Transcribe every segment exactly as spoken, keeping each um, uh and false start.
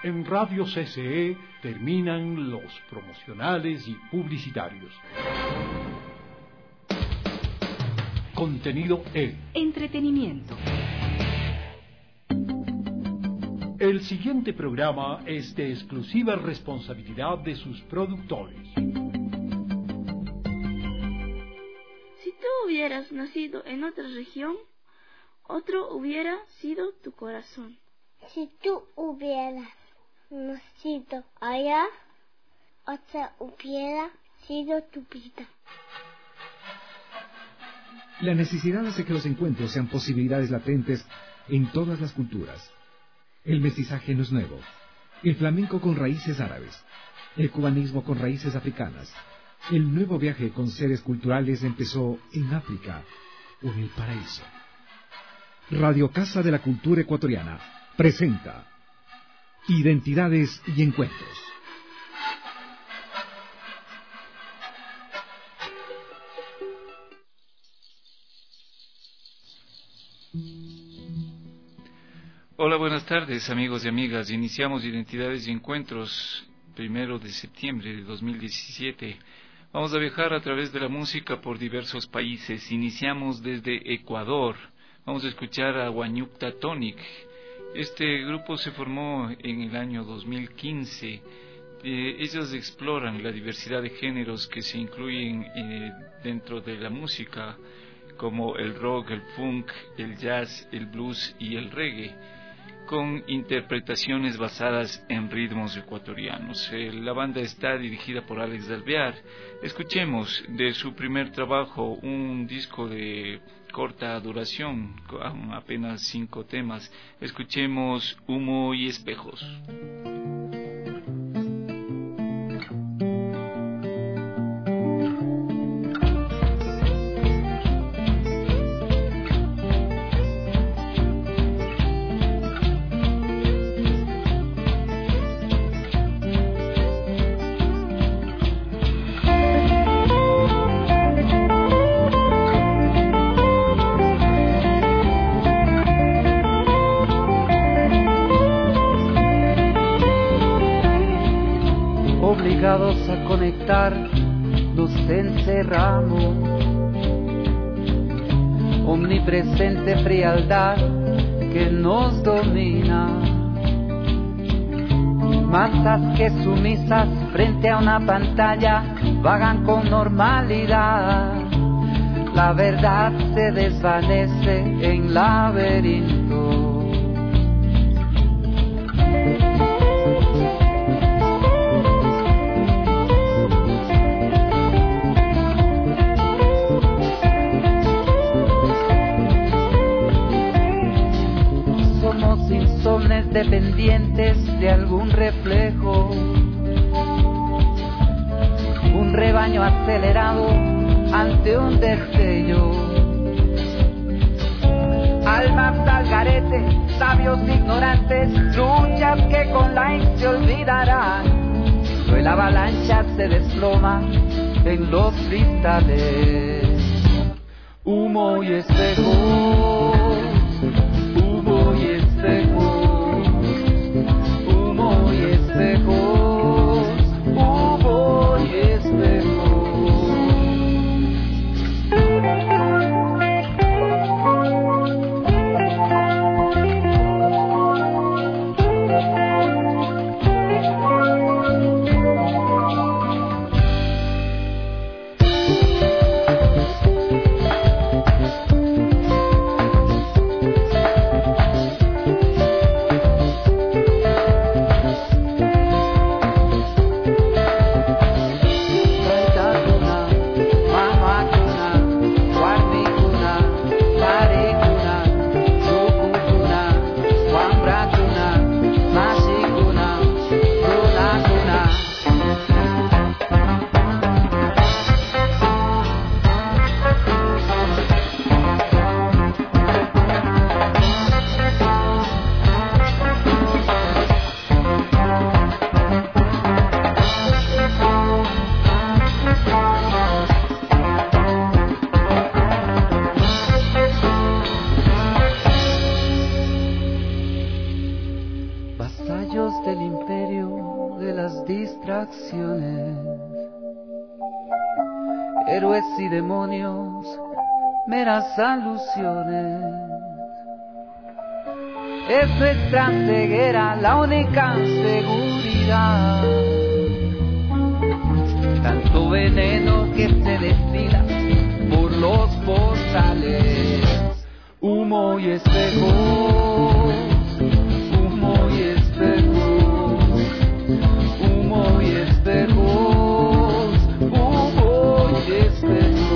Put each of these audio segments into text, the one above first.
En Radio C C E terminan los promocionales y publicitarios. Contenido E. Entretenimiento. El siguiente programa es de exclusiva responsabilidad de sus productores. Si tú hubieras nacido en otra región, otro hubiera sido tu corazón. Si tú hubieras nacido allá, otra hubiera sido tu vida. La necesidad hace que los encuentros sean posibilidades latentes en todas las culturas. El mestizaje no es nuevo. El flamenco con raíces árabes. El cubanismo con raíces africanas. El nuevo viaje con seres culturales empezó en África o en el paraíso. Radio Casa de la Cultura Ecuatoriana presenta Identidades y Encuentros. Hola, buenas tardes, amigos y amigas. Iniciamos Identidades y Encuentros, primero de septiembre de dos mil diecisiete. Vamos a viajar a través de la música por diversos países. Iniciamos desde Ecuador. Vamos a escuchar a Huayñucta Tonic. Este grupo se formó en el año dos mil quince. Eh, ellos exploran la diversidad de géneros que se incluyen eh, dentro de la música, como el rock, el funk, el jazz, el blues y el reggae, con interpretaciones basadas en ritmos ecuatorianos. Eh, la banda está dirigida por Alex Alvear. Escuchemos de su primer trabajo, un disco de corta duración, con apenas cinco temas. Escuchemos Humo y Espejos. Obligados a conectar, nos encerramos. Omnipresente frialdad que nos domina. Masas que sumisas frente a una pantalla vagan con normalidad. La verdad se desvanece en laberinto. Insomnes dependientes de algún reflejo, un rebaño acelerado ante un destello. Almas al garete, sabios ignorantes, luchas que con la se olvidarán. Hoy la avalancha se desploma en los cristales. Humo y espejo. Humo y espejos, humo y espejos, humo y espejos. hijos del imperio de las distracciones, héroes y demonios, meras alusiones. Es nuestra ceguera la única seguridad, tanto veneno que se destila por los portales, humo y espejos, humo y espejos, humo y espejos, humo y espejos.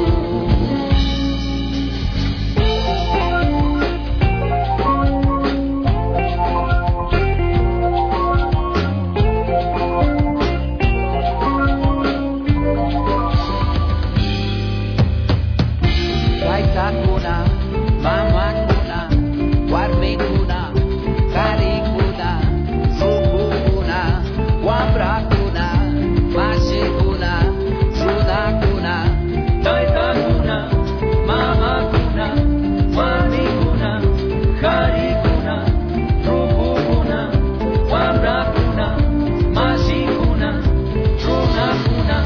Kuna, mama kuna, warmi kuna, kari kuna, suku kuna, wambra kuna, mashi kuna, suna kuna, taita kuna, mama kuna, warmi kuna, kari kuna, suku kuna, wambra kuna, mashi kuna, suna kuna.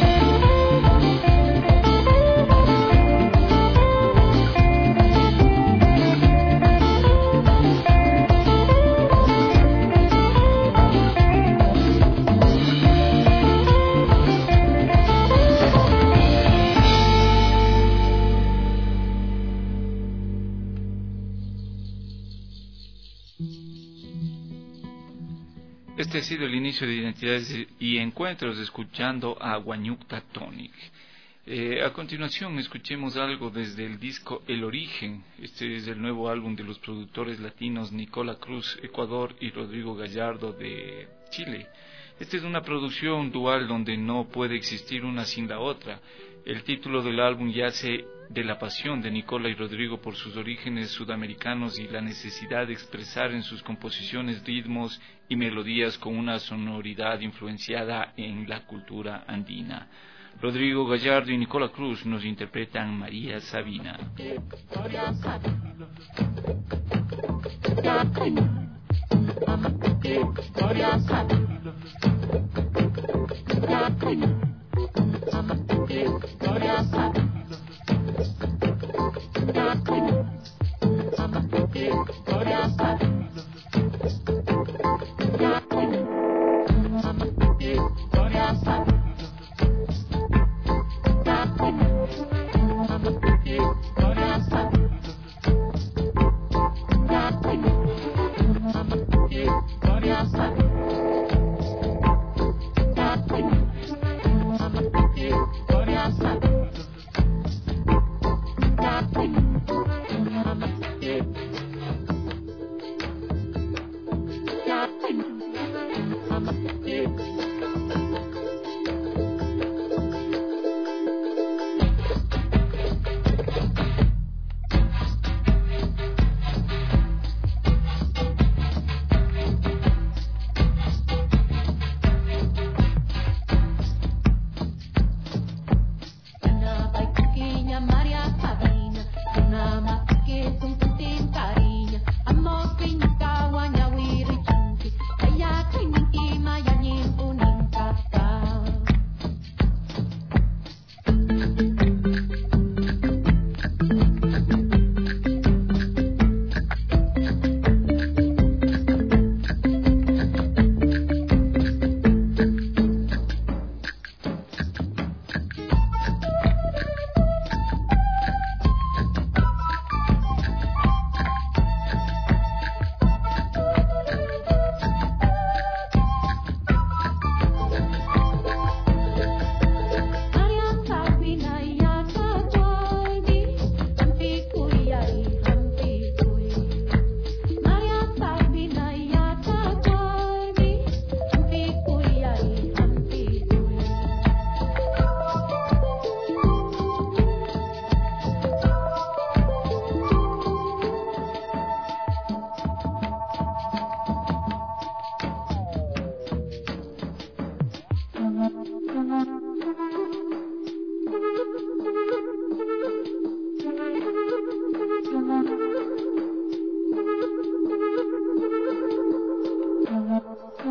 Este ha sido el inicio de Identidades y Encuentros, escuchando a Huayñucta Tonic. Eh, a continuación escuchemos algo desde el disco El Origen. Este es el nuevo álbum de los productores latinos Nicola Cruz, Ecuador, y Rodrigo Gallardo, de Chile. Esta es una producción dual donde no puede existir una sin la otra. El título del álbum yace de la pasión de Nicola y Rodrigo por sus orígenes sudamericanos y la necesidad de expresar en sus composiciones ritmos y melodías con una sonoridad influenciada en la cultura andina. Rodrigo Gallardo y Nicola Cruz nos interpretan María Sabina.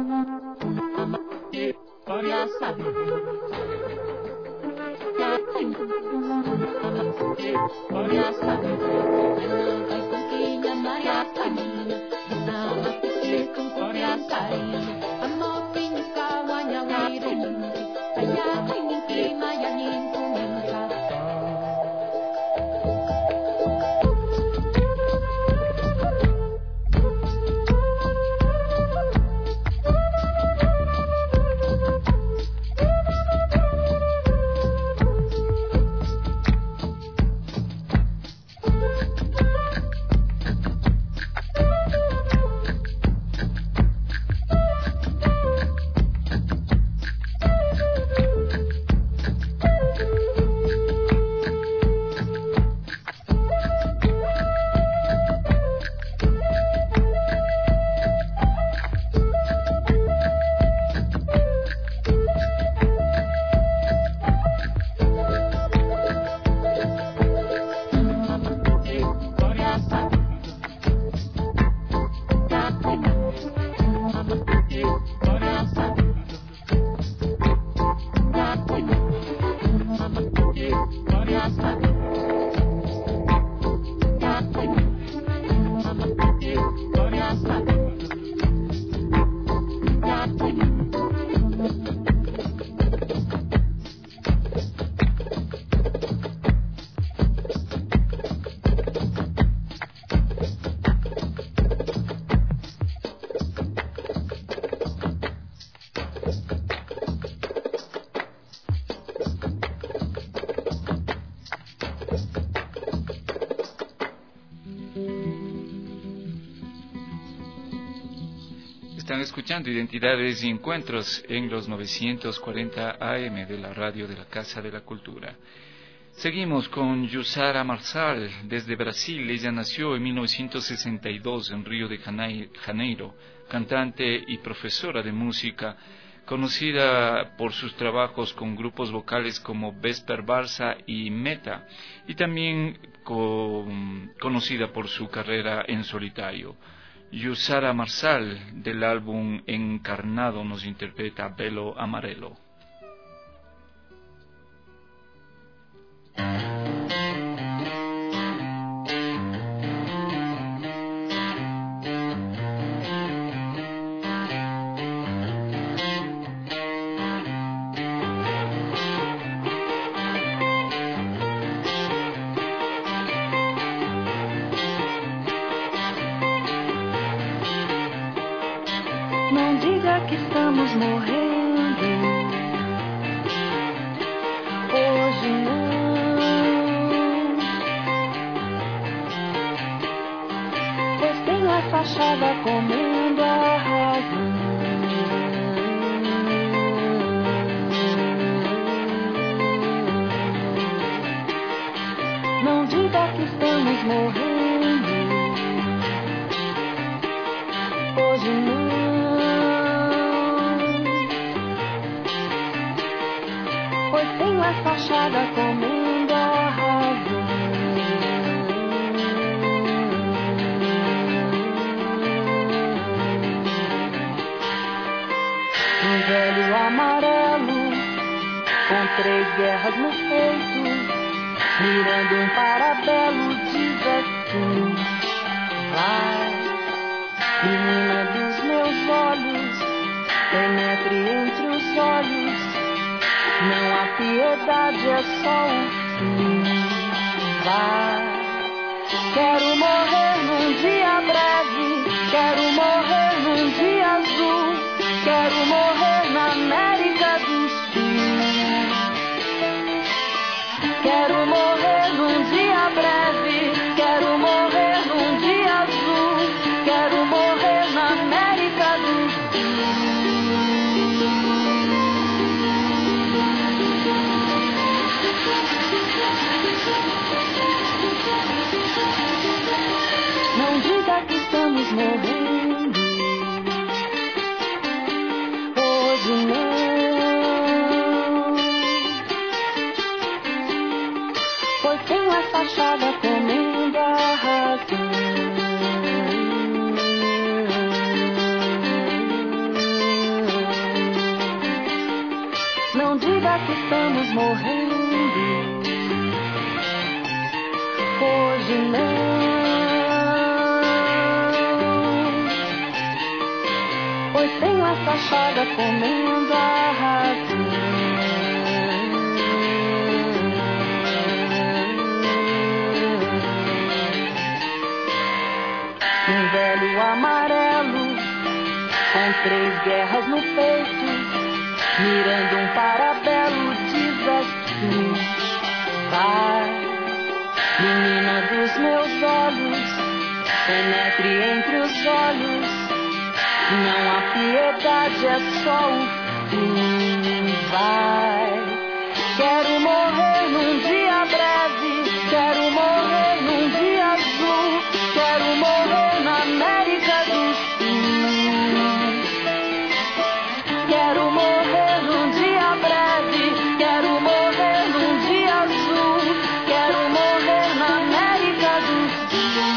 Están escuchando Identidades y Encuentros en los novecientos cuarenta A M de la radio de la Casa de la Cultura. Seguimos con Jussara Marçal desde Brasil. Ella nació en mil novecientos sesenta y dos en Río de Janeiro, cantante y profesora de música, conocida por sus trabajos con grupos vocales como Vesper Barça y Meta, y también con, conocida por su carrera en solitario. Jussara Marçal, del álbum Encarnado, nos interpreta Velo Amarelo. Não diga que estamos morrendo, hoje não, pois tem a fachada comendo a razão. Não diga que estamos morrendo, hoje não, pois tem a fachada comendo a razão. Um velho amarelo com três guerras no peito, mirando um parabelo, diz assim: vai, menina dos meus olhos, penetre entre os olhos, não há piedade, é só o fim. Vai, quero morrer num dia breve, quero morrer num dia azul, quero morrer na América do Sul. Quero morrer num dia breve, quero morrer num dia azul, quero morrer na América do Sul. Não diga que estamos morrendo, não diga que estamos morrendo. Hoje não, pois tenho essa chaga comendo a razão. Um velho amarelo com três guerras no peito, mirando um parabelo, diz assim: vai, menina dos meus olhos, penetre entre os olhos, não há piedade, é só o fim. Vai, quero morrer num dia breve, quero morrer num dia azul, quero morrer na América do Sul. Quero morrer num dia breve, quero morrer num dia azul, quero morrer na América do Sul.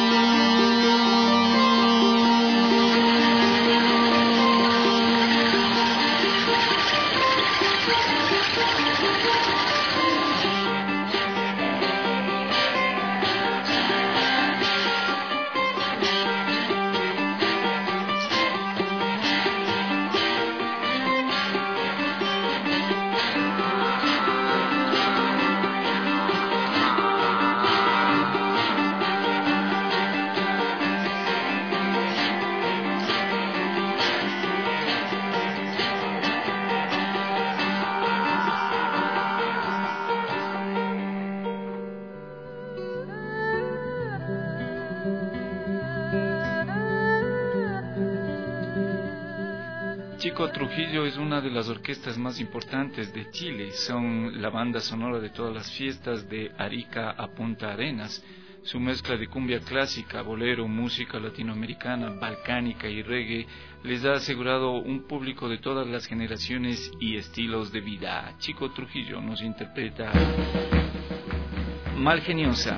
Chico Trujillo es una de las orquestas más importantes de Chile. Son la banda sonora de todas las fiestas de Arica a Punta Arenas. Su mezcla de cumbia clásica, bolero, música latinoamericana, balcánica y reggae les ha asegurado un público de todas las generaciones y estilos de vida. Chico Trujillo nos interpreta Malgeniosa.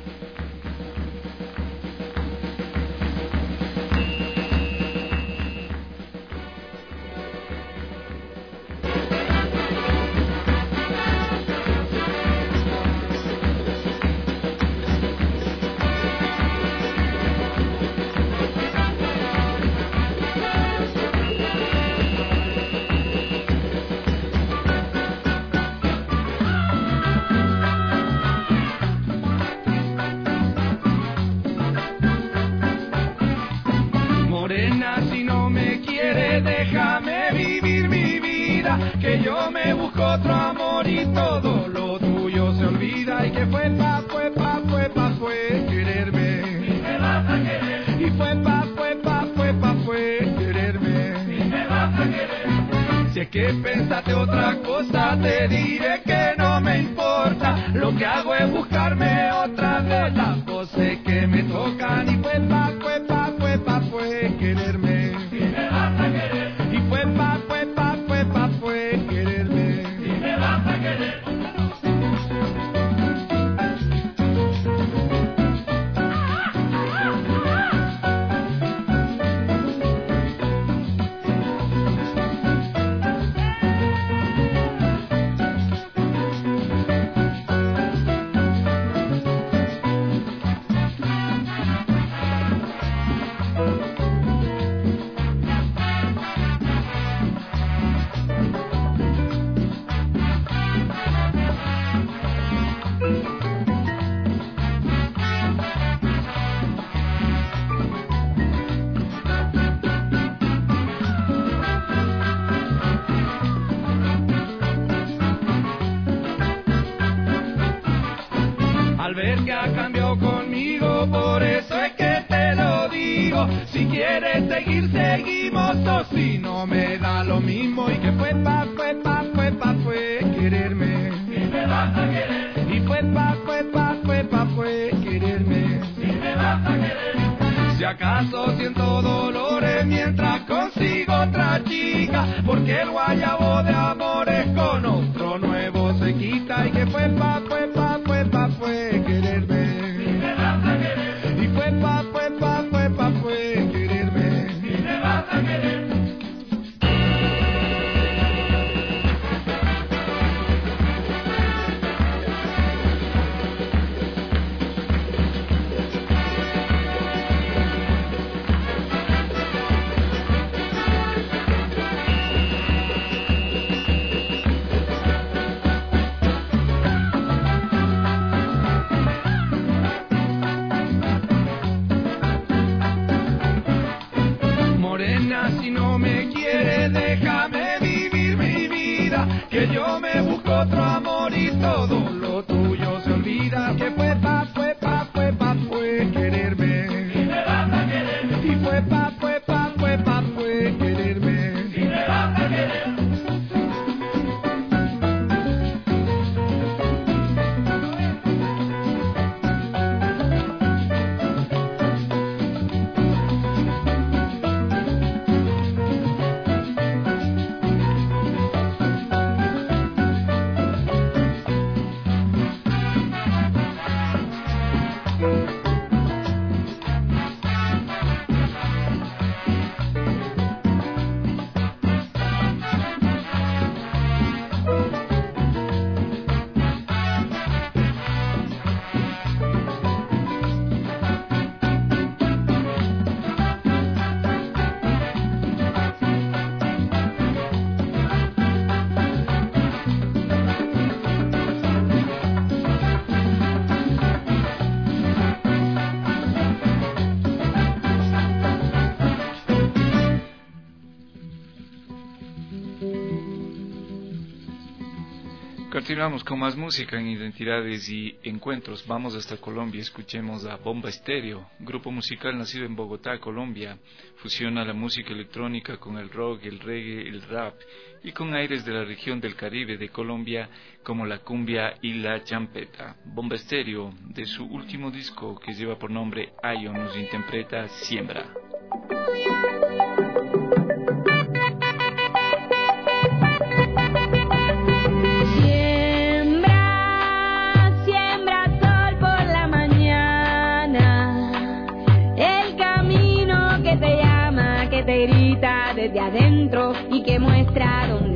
Otro amor y todo lo tuyo se olvida, y que fue pa, fue pa, fue pa, fue quererme. Y me vas a querer. Y fue pa, fue pa, fue pa, fue quererme. Y me vas a querer. Si es que pensaste otra cosa, te diré que no me importa. Lo que hago es buscarme otra de las voces que me tocan. Y fue pa, fue pa, fue pa, fue quererme. Y me vas a querer. Y fue pa, fue pa, fue pa, fue quererme. Vas a querer. Al ver que ha cambiado conmigo, por eso es que te lo digo. Si quieres seguir, seguimos, o si no me da lo mismo. Y que fue pa, fue pa, fue pa, fue quererme. Y me vas a querer. Y fue pa, fue pa, fue pa, fue quererme. Y me vas a querer. Si acaso siento dolores mientras consigo otra chica, porque el guayabo de amores con otro nuevo se quita. Y que fue pa, fue pa, fue pa, fue quererme. Y me vas a querer. Y fue pa, fue pa, fue pa, fue quererme. Y me vas a querer. déjame vivir mi vida, que yo me busco otro amor y todo lo tuyo se olvida. Que fue pa, fue pa, fue pa, fue quererme. Y me vas a querer. Y fue pa, fue pa, fue pa, fue quererme. Y me vas a querer. Continuamos con más música en Identidades y Encuentros. Vamos hasta Colombia, escuchemos a Bomba Estéreo, grupo musical nacido en Bogotá, Colombia. Fusiona la música electrónica con el rock, el reggae, el rap y con aires de la región del Caribe de Colombia como la cumbia y la champeta. Bomba Estéreo, de su último disco que lleva por nombre Ayo, nos interpreta Siembra. Te grita desde adentro y que muestra dónde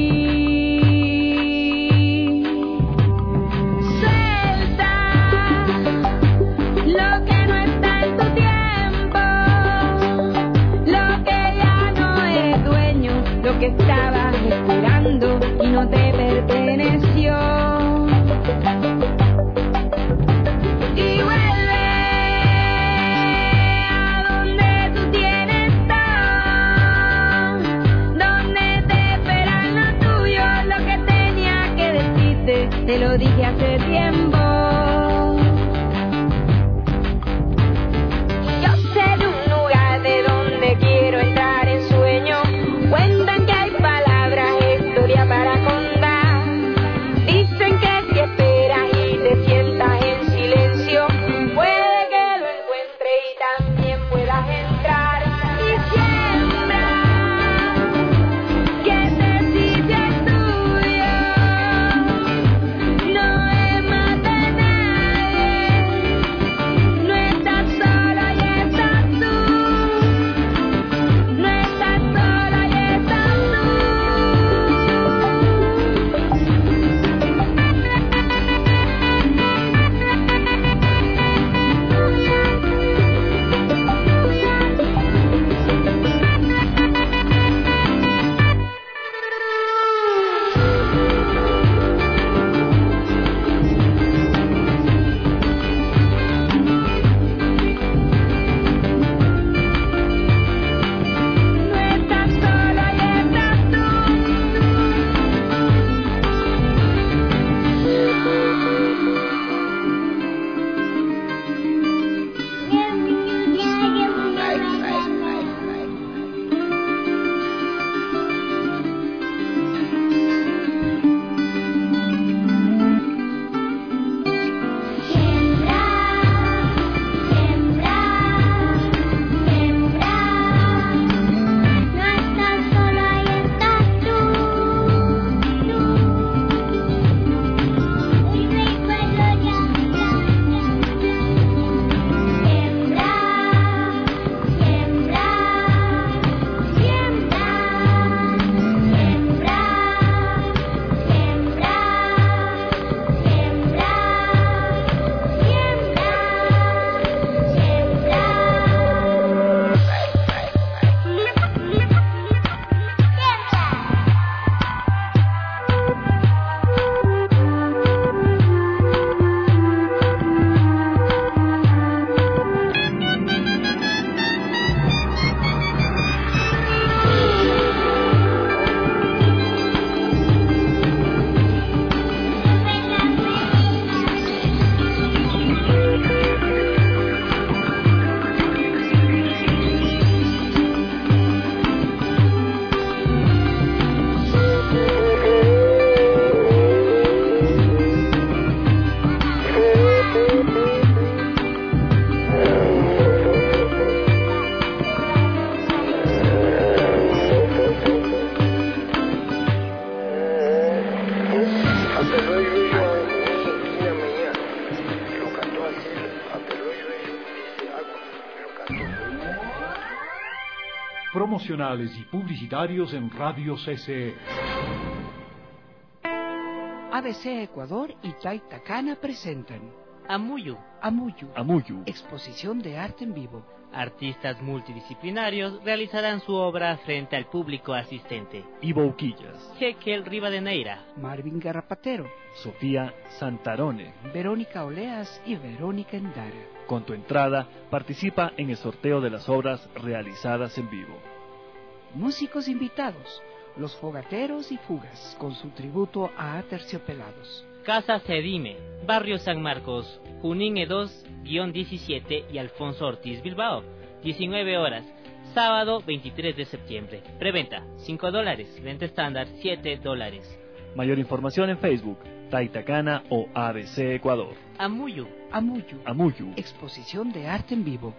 ir. Suelta lo que no está en tu tiempo, lo que ya no eres dueño, lo que estabas esperando y no te perteneció. Te lo dije hace tiempo. Yo sé de un lugar de donde quiero entrar en sueño. Cuentan que hay palabras, historia para contar. Dicen que si esperas y te sientas en silencio, puede que lo encuentres y también puedas entrar. Y siembra que te dice tuyo. No es material. promocionales y publicitarios en Radio C C E. A B C Ecuador y Taitacana presentan Amuyu. Amuyu. Amuyu. Exposición de arte en vivo. Artistas multidisciplinarios realizarán su obra frente al público asistente. Ivo Uquillas. Jekel Rivadeneira. Marvin Garrapatero. Sofía Santarone. Verónica Oleas y Verónica Endara. Con tu entrada, participa en el sorteo de las obras realizadas en vivo. Músicos invitados. Los Fogateros y Fugas, con su tributo a Aterciopelados. Casa Cedime, Barrio San Marcos, Junín E dos diecisiete y Alfonso Ortiz Bilbao, diecinueve horas, sábado veintitrés de septiembre. Preventa, cinco dólares, renta estándar, siete dólares. Mayor información en Facebook, Taitacana o A B C Ecuador. Amuyu. Amuyu. Amuyu. Exposición de arte en vivo.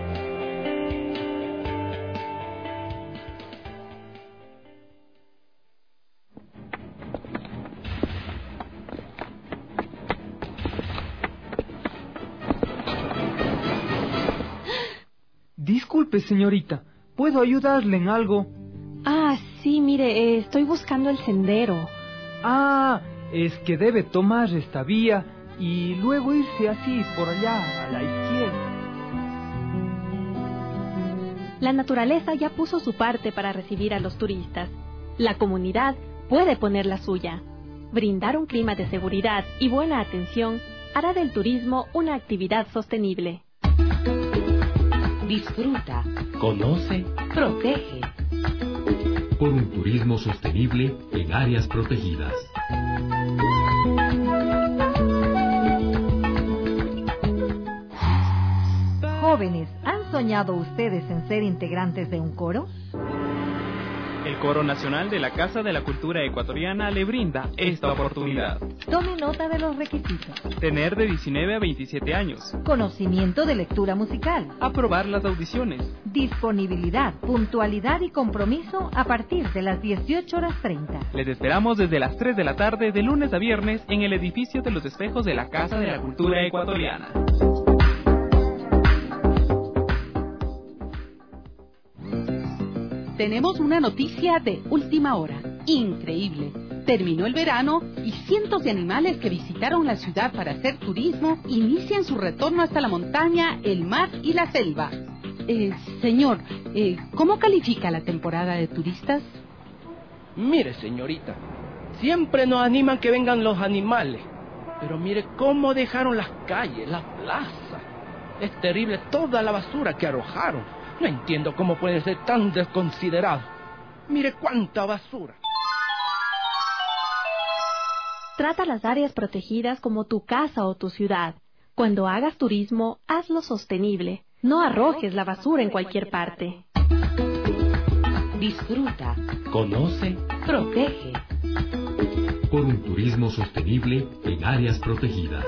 Disculpe, señorita, ¿puedo ayudarle en algo? Ah, sí, mire, eh, estoy buscando el sendero. Ah, es que debe tomar esta vía y luego irse así por allá, a la izquierda. La naturaleza ya puso su parte para recibir a los turistas. La comunidad puede poner la suya. Brindar un clima de seguridad y buena atención hará del turismo una actividad sostenible. Disfruta, conoce, protege. Por un turismo sostenible en áreas protegidas. Jóvenes, ¿han soñado ustedes en ser integrantes de un coro? El Coro Nacional de la Casa de la Cultura Ecuatoriana le brinda esta oportunidad. Tome nota de los requisitos. Tener de diecinueve a veintisiete años. Conocimiento de lectura musical. Aprobar las audiciones. Disponibilidad, puntualidad y compromiso a partir de las dieciocho horas treinta. Les esperamos desde las tres de la tarde de lunes a viernes en el edificio de los espejos de la Casa de la Cultura Ecuatoriana. Tenemos una noticia de última hora. Increíble. Terminó el verano y cientos de animales que visitaron la ciudad para hacer turismo inician su retorno hasta la montaña, el mar y la selva. Eh, señor, eh, ¿cómo califica la temporada de turistas? Mire, señorita, siempre nos animan que vengan los animales. Pero mire cómo dejaron las calles, la plaza. Es terrible toda la basura que arrojaron. No entiendo cómo pueden ser tan desconsiderados. Mire cuánta basura. Trata las áreas protegidas como tu casa o tu ciudad. Cuando hagas turismo, hazlo sostenible. No arrojes la basura en cualquier parte. Disfruta, conoce, protege. Por un turismo sostenible en áreas protegidas.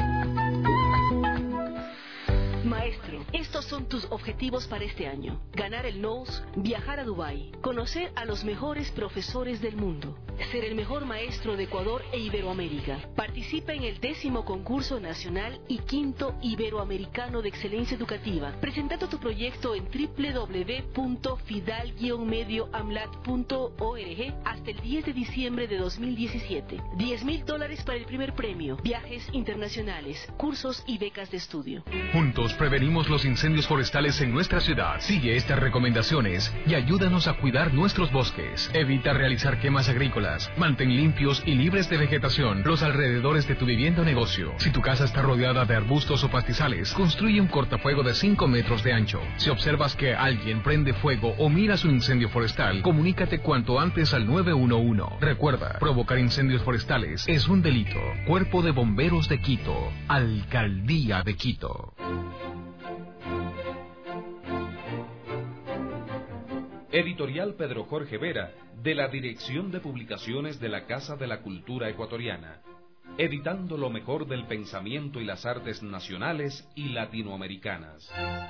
Maestro, estos son tus objetivos para este año. Ganar el N O S, viajar a Dubái, conocer a los mejores profesores del mundo, ser el mejor maestro de Ecuador e Iberoamérica. Participa en el décimo concurso nacional y quinto iberoamericano de excelencia educativa. Presentando tu proyecto en w w w punto fidal guion medio amlat punto org hasta el diez de diciembre de dos mil diecisiete. diez mil dólares para el primer premio, viajes internacionales, cursos y becas de estudio. Juntos prevenimos los incendios forestales en nuestra ciudad. Sigue estas recomendaciones y ayúdanos a cuidar nuestros bosques. Evita realizar quemas agrícolas. Mantén limpios y libres de vegetación los alrededores de tu vivienda o negocio. Si tu casa está rodeada de arbustos o pastizales, construye un cortafuego de cinco metros de ancho. Si observas que alguien prende fuego o miras un incendio forestal, comunícate cuanto antes al nueve uno uno. Recuerda, provocar incendios forestales es un delito. Cuerpo de Bomberos de Quito. Alcaldía de Quito. Editorial Pedro Jorge Vera, de la Dirección de Publicaciones de la Casa de la Cultura Ecuatoriana, editando lo mejor del pensamiento y las artes nacionales y latinoamericanas.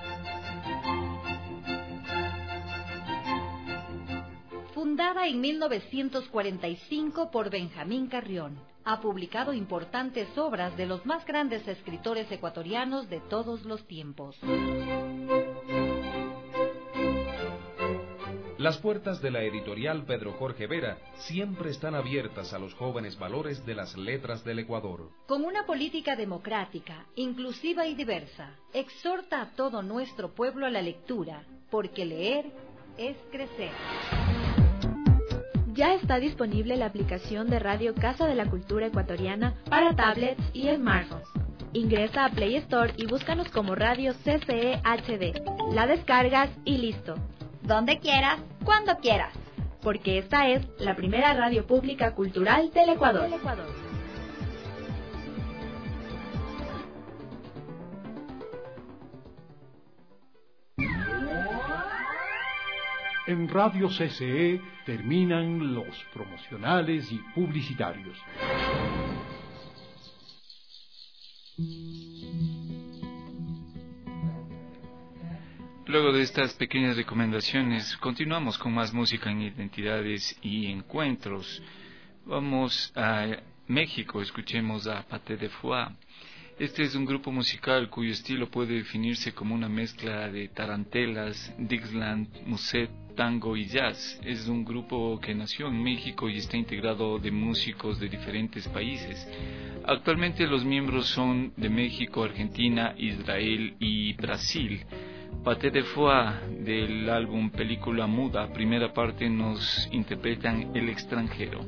Fundada en mil novecientos cuarenta y cinco por Benjamín Carrión, ha publicado importantes obras de los más grandes escritores ecuatorianos de todos los tiempos. Las puertas de la editorial Pedro Jorge Vera siempre están abiertas a los jóvenes valores de las letras del Ecuador. Con una política democrática, inclusiva y diversa, exhorta a todo nuestro pueblo a la lectura, porque leer es crecer. Ya está disponible la aplicación de Radio Casa de la Cultura Ecuatoriana para tablets y smartphones. Ingresa a Play Store y búscanos como Radio C C E H D. La descargas y listo. Donde quieras, cuando quieras. Porque esta es la primera radio pública cultural del Ecuador. Del Ecuador. En Radio C C E terminan los promocionales y publicitarios. Luego de estas pequeñas recomendaciones, continuamos con más música en identidades y encuentros. Vamos a México, escuchemos a Paté de Foix. Este es un grupo musical cuyo estilo puede definirse como una mezcla de tarantelas, Dixieland, muset, tango y jazz. Es un grupo que nació en México y está integrado de músicos de diferentes países. Actualmente los miembros son de México, Argentina, Israel y Brasil. Paté de Foix, del álbum Película Muda, primera parte, nos interpretan El extranjero.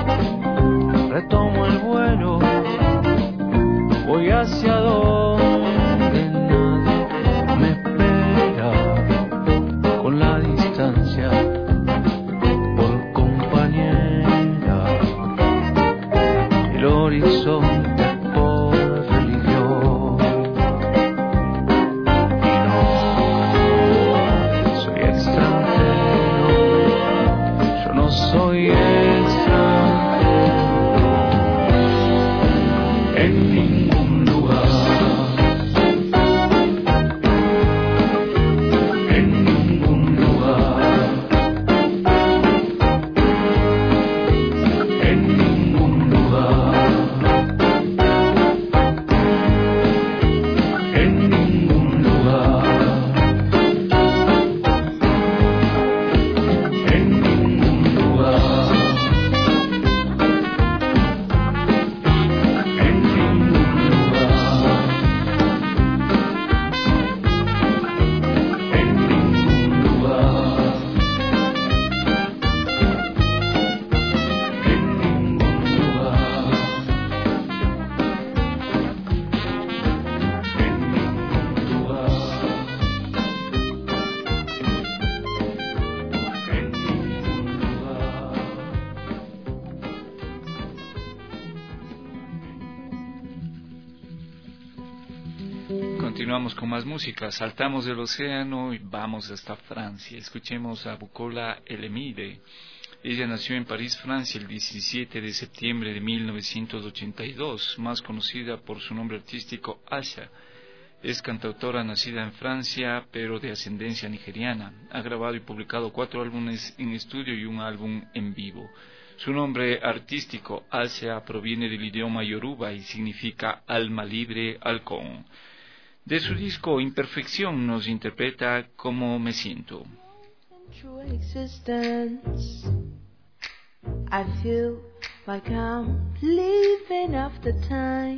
Voy hacia donde continuamos con más música. Saltamos del océano y vamos hasta Francia. Escuchemos a Bukola Elemide. Ella nació en París, Francia, el diecisiete de septiembre de mil novecientos ochenta y dos, más conocida por su nombre artístico Asha. Es cantautora nacida en Francia, pero de ascendencia nigeriana. Ha grabado y publicado cuatro álbumes en estudio y un álbum en vivo. Su nombre artístico, Asha, proviene del idioma yoruba y significa alma libre, halcón. De su disco Imperfección nos interpreta Cómo me siento. I feel like I'm living after time.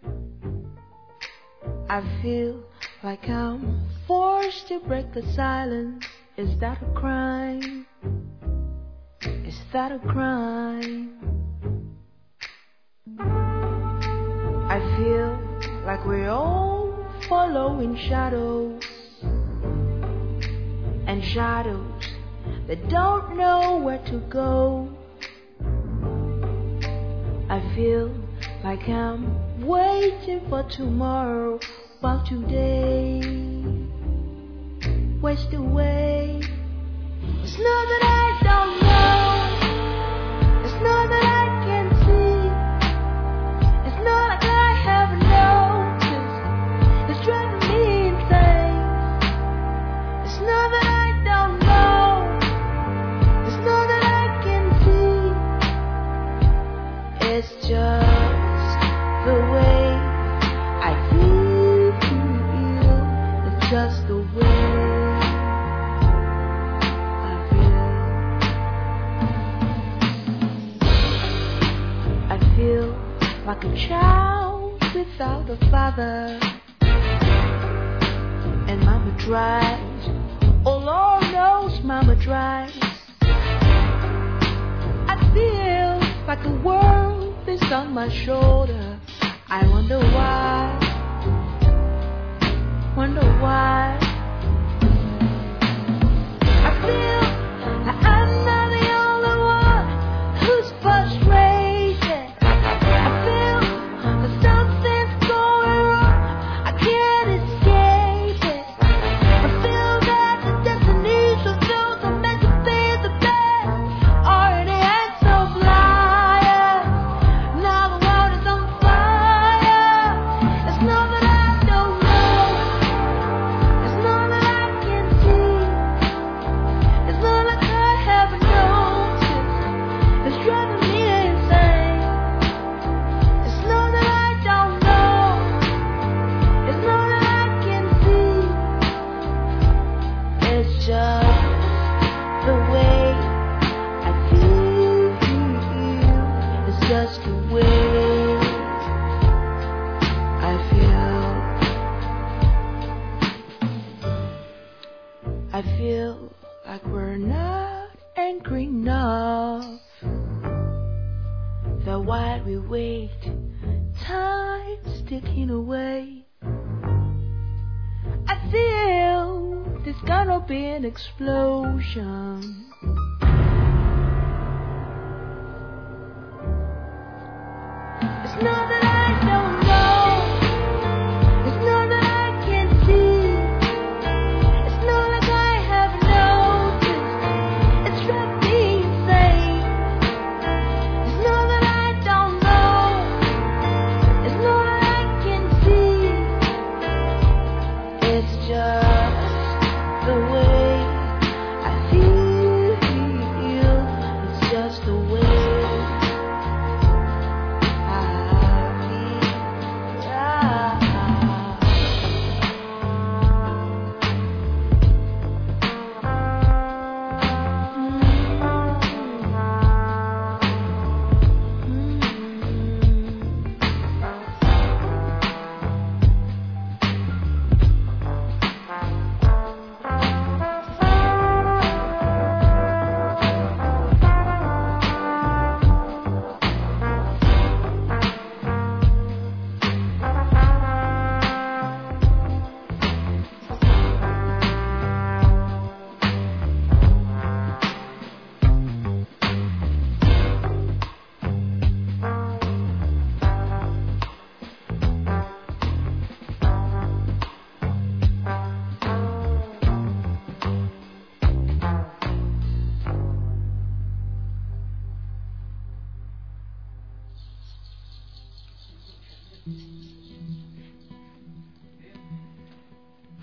I feel like I'm forced to break the silence. Is that a crime? Is that a crime? I feel like we're all following shadows, and shadows that don't know where to go. I feel like I'm waiting for tomorrow, while today wastes away. It's not that I don't know, it's not that I can see, it's not like I haven't noticed, it's driving me insane. It's not that I don't know, it's not that I can see, it's just the way I feel, it's just the way I feel. I feel like a child without a father, and mama drives, oh Lord knows mama drives. I feel like the world is on my shoulder. I wonder why, wonder why. I feel like I'm not the only one who's frustrated. I feel that something's going wrong, I can't escape it. I feel that the destinies of those are meant to be the best are in the hands of liars. Now the world is on fire. It's not that I don't know, it's not that I can see, it's not like I haven't noticed, it's driving me insane. It's not that I don't know, it's not that I can see, it's just the way I feel, it's just the way I feel. I feel like we're not angry enough, that while we wait, time's ticking away. I feel there's gonna be an explosion. It's not that I don't know, it's not that I can see, it's not like I haven't noticed, it's driving me insane. It's not that I don't know, it's not that I can see, it's just the way I feel, it's just the way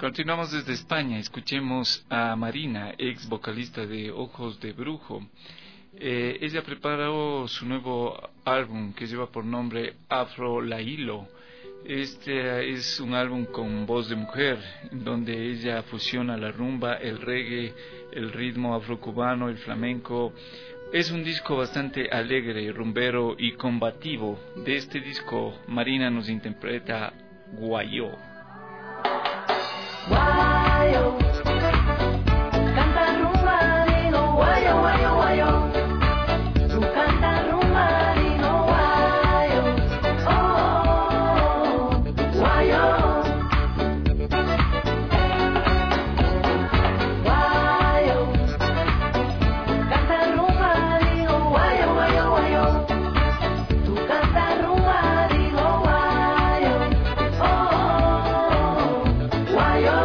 Continuamos desde España. Escuchemos a Marina, ex vocalista de Ojos de Brujo. Eh, ella preparó su nuevo álbum que lleva por nombre Afro Lailo. Este es un álbum con voz de mujer, donde ella fusiona la rumba, el reggae, el ritmo afrocubano, el flamenco. Es un disco bastante alegre, rumbero y combativo. De este disco, Marina nos interpreta Guayó. Guayo, canta rumba, digo guayo, guayo, guayo. Tú canta rumba, digo guayo, oh, guayo. Guayo, canta rumba, digo guayo, guayo, guayo. Tú canta rumba, digo guayo, oh, guayo.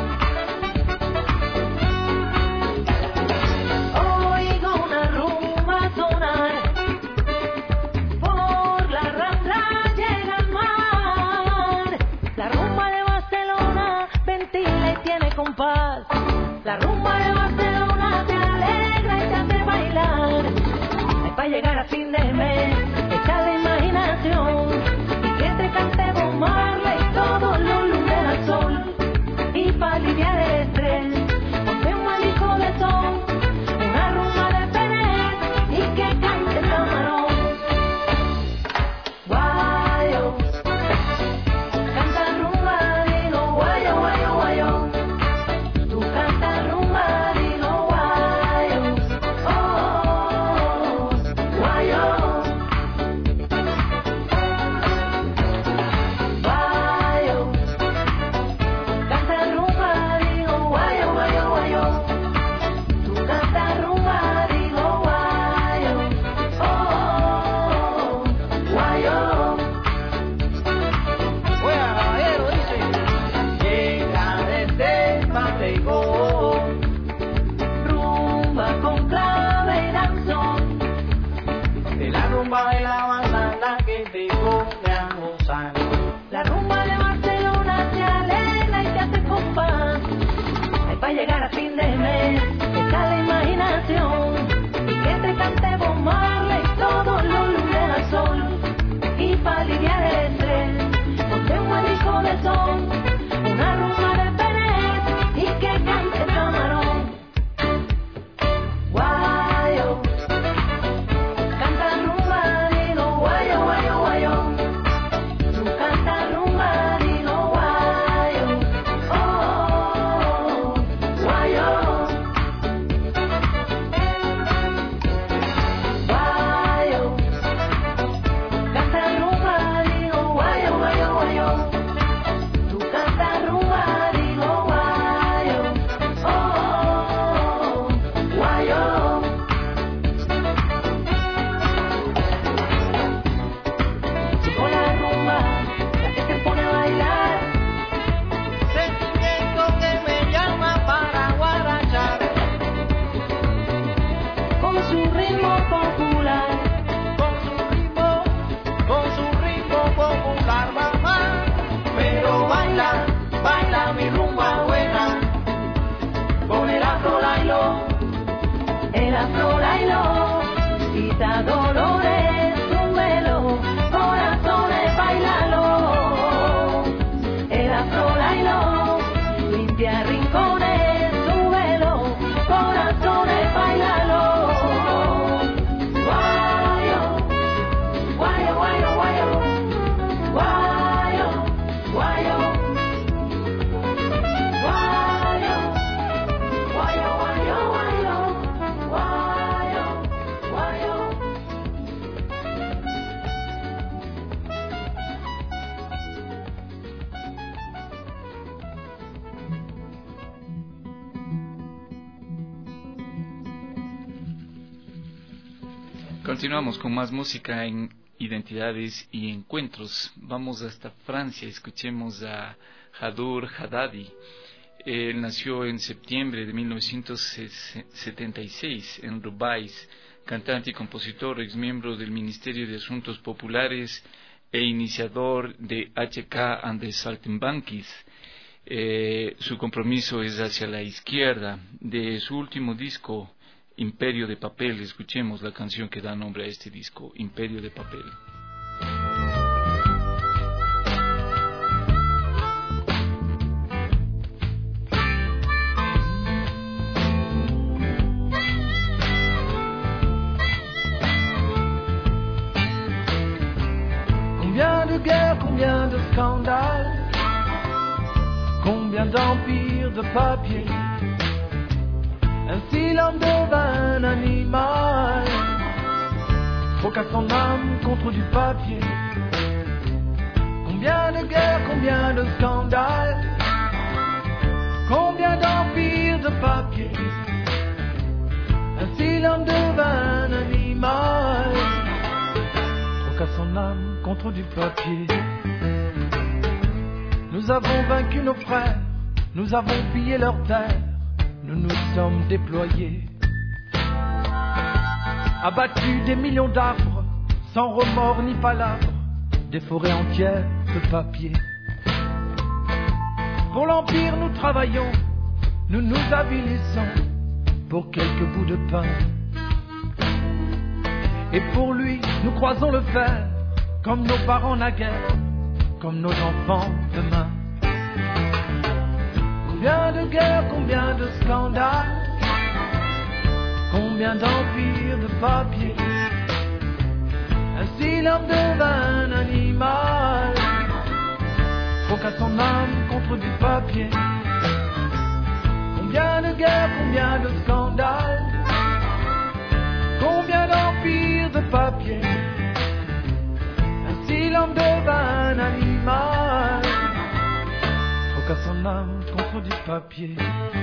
Oigo una rumba sonar, por la Rambla llega al mar. La rumba de Barcelona ventila y tiene compás. La rumba de Barcelona te alegra y te hace bailar. Hay para llegar a fin de mes, echa la imaginación y que te cante Bob Marley y todos los lunes al sol. Y para aliviar el estrés, ponte un alijo de son, una rumba de Pérez y que cante el camarón. Guayo, canta rumba, digo guayo, guayo, guayo. Tú canta rumba, digo guayo, oh, guayo. Guayo, canta rumba, digo guayo, guayo, guayo. Tú canta rumba, digo guayo, oh, guayo. Oiga, caballero, dice, llega desde Mateo, rumba con clave y danzón, de la rumba de la banda que te pone a gozar. La rumba de Barcelona te alegra y te hace compás. Hay para llegar a fin de mes, echa la imaginación y que te cante Bob Marley todos los lunes al sol. Y para aliviar el estrés, ponte un alijo de son, una rumba de Pérez y que cante el camarón. Guayo, canta rumba, digo guayo, guayo, guayo. Tú canta rumba, digo guayo, oh, guayo. Guayo, canta rumba, digo guayo, guayo, guayo. Tú canta rumba, digo guayo, oh, guayo. Con la rumba, la que te pone a bailar, sentimiento que me llama para guarachar. Con su ritmo popular, con su ritmo, con su ritmo popular, mamá. Pero baila, baila mi rumba buena, con el afro lailo, el afro lailo, quita dolores, súbelo, corazones, bailalo. El afro lailo, limpia rincones, súbelo, corazones, bailalo. Guayo, guayo, guayo, guayo, guayo, guayo, guayo, guayo, guayo, guayo, guayo, guayo. Continuamos con más música en Identidades y Encuentros. Vamos hasta Francia, escuchemos a Hadour Haddadi. Él nació en septiembre de mil novecientos setenta y seis en Roubaix, cantante y compositor, ex miembro del Ministerio de Asuntos Populares e iniciador de H K and the Saltimbanquis. Eh, su compromiso es hacia la izquierda. De su último disco, Imperio de Papel, escuchemos la canción que da nombre a este disco, Imperio de Papel. Combien de guerres, combien de scandales, combien d'empires de papier. Ainsi l'homme devint un animal, troqua son âme contre du papier. Combien de guerres, combien de scandales, combien d'empires de papier. Ainsi l'homme devint un animal, troqua son âme contre du papier. Nous avons vaincu nos frères, nous avons pillé leurs terres, nous nous sommes déployés, abattus des millions d'arbres, sans remords ni palabres, des forêts entières de papier. Pour l'Empire nous travaillons, nous nous avilissons, pour quelques bouts de pain. Et pour lui, nous croisons le fer, comme nos parents naguère, comme nos enfants demain. Combien de guerres, combien de scandales, combien d'empires de papier. Ainsi l'homme devint un animal, troqua son âme contre du papier. Combien de guerres, combien de scandales, combien d'empires de papier. Ainsi l'homme devint un animal, troqua son âme contre du papier.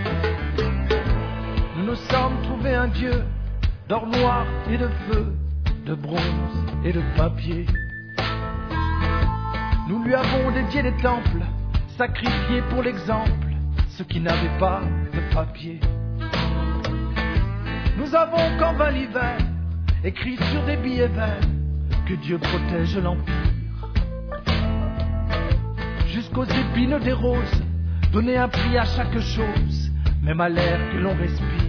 Nous nous sommes trouvés un dieu d'or noir et de feu, de bronze et de papier. Nous lui avons dédié des temples, sacrifiés pour l'exemple, ceux qui n'avaient pas de papier. Nous avons, comme va l'hiver, écrit sur des billets verts que Dieu protège l'empire. Jusqu'aux épines des roses, donner un prix à chaque chose, même à l'air que l'on respire.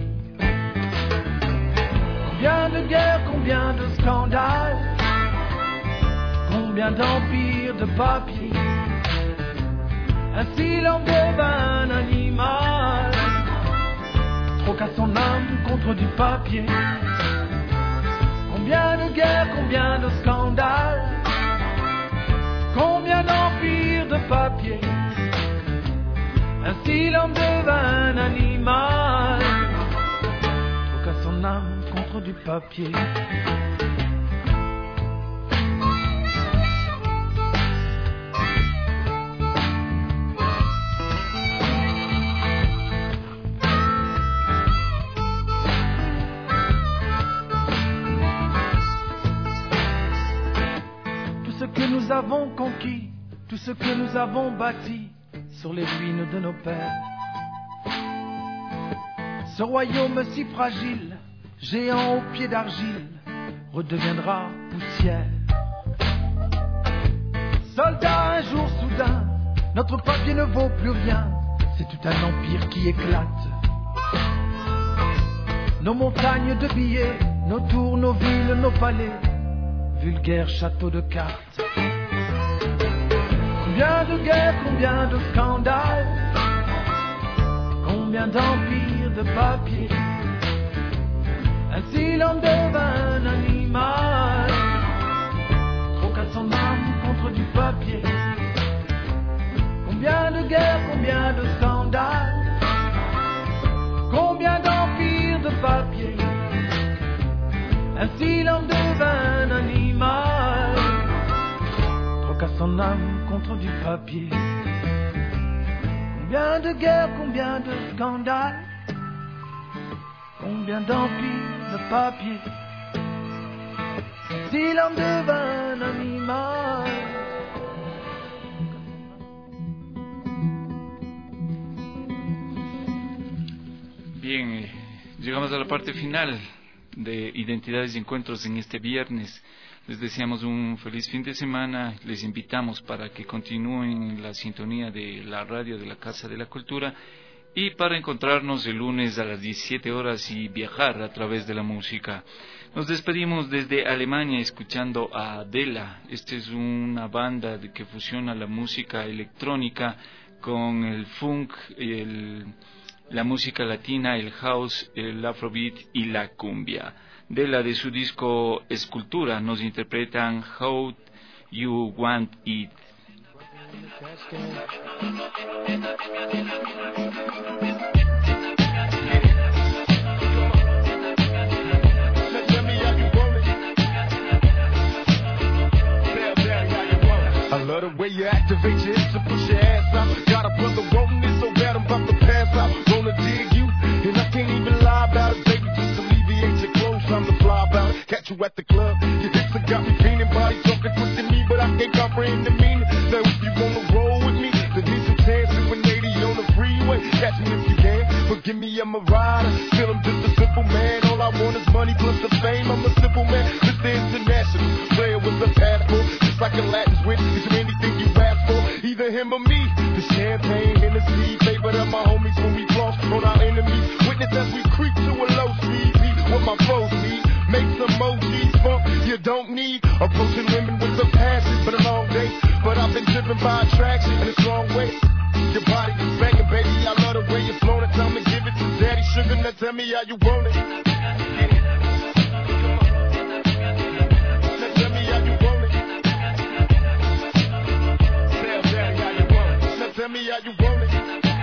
Combien de guerres, combien de scandales, combien d'empires de papier. Ainsi l'homme devint un animal, troqua son âme contre du papier. Combien de guerres, combien de scandales, combien d'empires de papier. Ainsi l'homme devint un animal, troqua son âme contre du papier. Tout ce que nous avons conquis, tout ce que nous avons bâti sur les ruines de nos pères. Ce royaume si fragile, géant aux pieds d'argile, redeviendra poussière. Soldats, un jour soudain, notre papier ne vaut plus rien, c'est tout un empire qui éclate. Nos montagnes de billets, nos tours, nos villes, nos palais, vulgaires châteaux de cartes. Combien de guerres, combien de scandales, combien d'empires de papier. Ainsi l'homme devint un animal, troqua son âme contre du papier. Combien de guerres, combien de scandales, combien d'empires de papier. Ainsi l'homme devint un animal, troqua son âme contre du papier. Combien de guerres, combien de scandales, combien d'empires de papier. Si l'homme devint un animal. Bien, eh, llegamos a la parte final de Identidades y Encuentros en este viernes. Les deseamos un feliz fin de semana. Les invitamos para que continúen en la sintonía de la radio de la Casa de la Cultura y para encontrarnos el lunes a las diecisiete horas y viajar a través de la música. Nos despedimos desde Alemania escuchando a Adela. Esta es una banda de que fusiona la música electrónica con el funk, el, la música latina, el house, el afrobeat y la cumbia. Adela, de su disco Escultura, nos interpretan How You Want It. I love the way you activate your hips and push your ass out. Got a brother wanting it so bad I'm about to pass out. Gonna dig you, and I can't even lie about it, baby. Just alleviate your clothes, time to fly about it. Catch you at the club, your hips have got me feeling. Body talking twisting me, but I can't comprehend the meaning. Now if you wanna roll with me, then need some chance to an eighty on the freeway. Catch me if you can, but give me I'm a rider. Still I'm just a simple man. All I want is money plus the fame. I'm a simple man, Mister International. Player with a passport, just like a Latin switch. Is there anything you ask for? Either him or me. The champagne, Hennessy, favorite of my homies when we floss on our enemies. Witness as we creep to a low speed. Beat what my foes need. Make some emojis, funk you don't need. Approaching women with a passion, but a long day. But I've been driven by attraction in a strong way. Your body is banging, baby. I love the way you're flowing. Tell me, give it to Daddy Sugar. Now tell me how you want it. Tell me how you want it.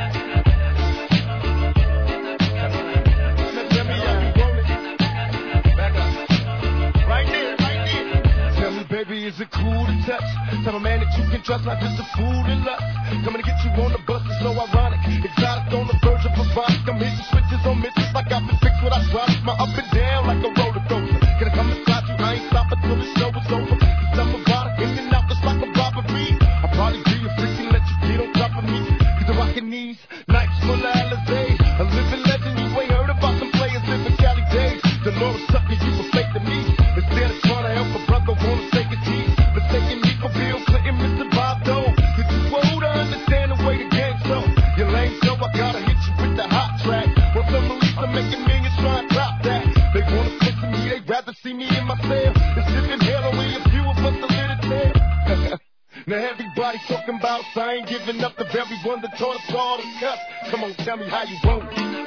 Tell me how you want it. Back up. Right there, right there. Tell me, baby, is it cool to touch? Tell a man that you can trust, not just a fool to lust. Coming to get you on the bus is so ironic. Exotic on the verge of robotic. I'm hitting switches on misses like I've been fixed when I drop my up and down like a roller coaster. Can I come inside you? I ain't stopping till the show is over. Cause I'm erotic, in and out just like a robbery. I'll probably be a freak and let you get on top of me. Cause I'm rocking these nights full of Alizé. A living legend, you ain't heard about some players living Cali days. The Lord sucker, you were fake to me. Instead of trying to help a brother, wanna take his teeth. Mistaking me for Bill Clinton, Mister Bob Dole. Cause you old to understand the way the game so. You're lame, so I gotta hit you with the hot track. Want some release, I'm making millions trying to top that. They wanna stick to me, they'd rather see me in my cell. It's living hell, only a few of us a little tale. Now everybody talking about us, I ain't giving up to everyone that taught us all to cuss. Come on, tell me how you want it.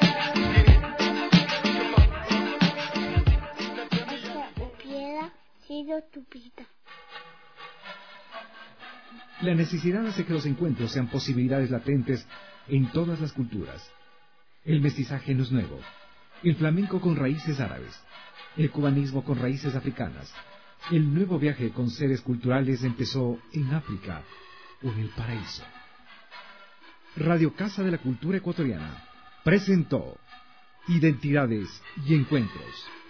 Hubiera sido tu vida. La necesidad hace que los encuentros sean posibilidades latentes en todas las culturas. El mestizaje no es nuevo. El flamenco con raíces árabes. El cubanismo con raíces africanas. El nuevo viaje con seres culturales empezó en África o en el paraíso. Radio Casa de la Cultura Ecuatoriana presentó Identidades y Encuentros.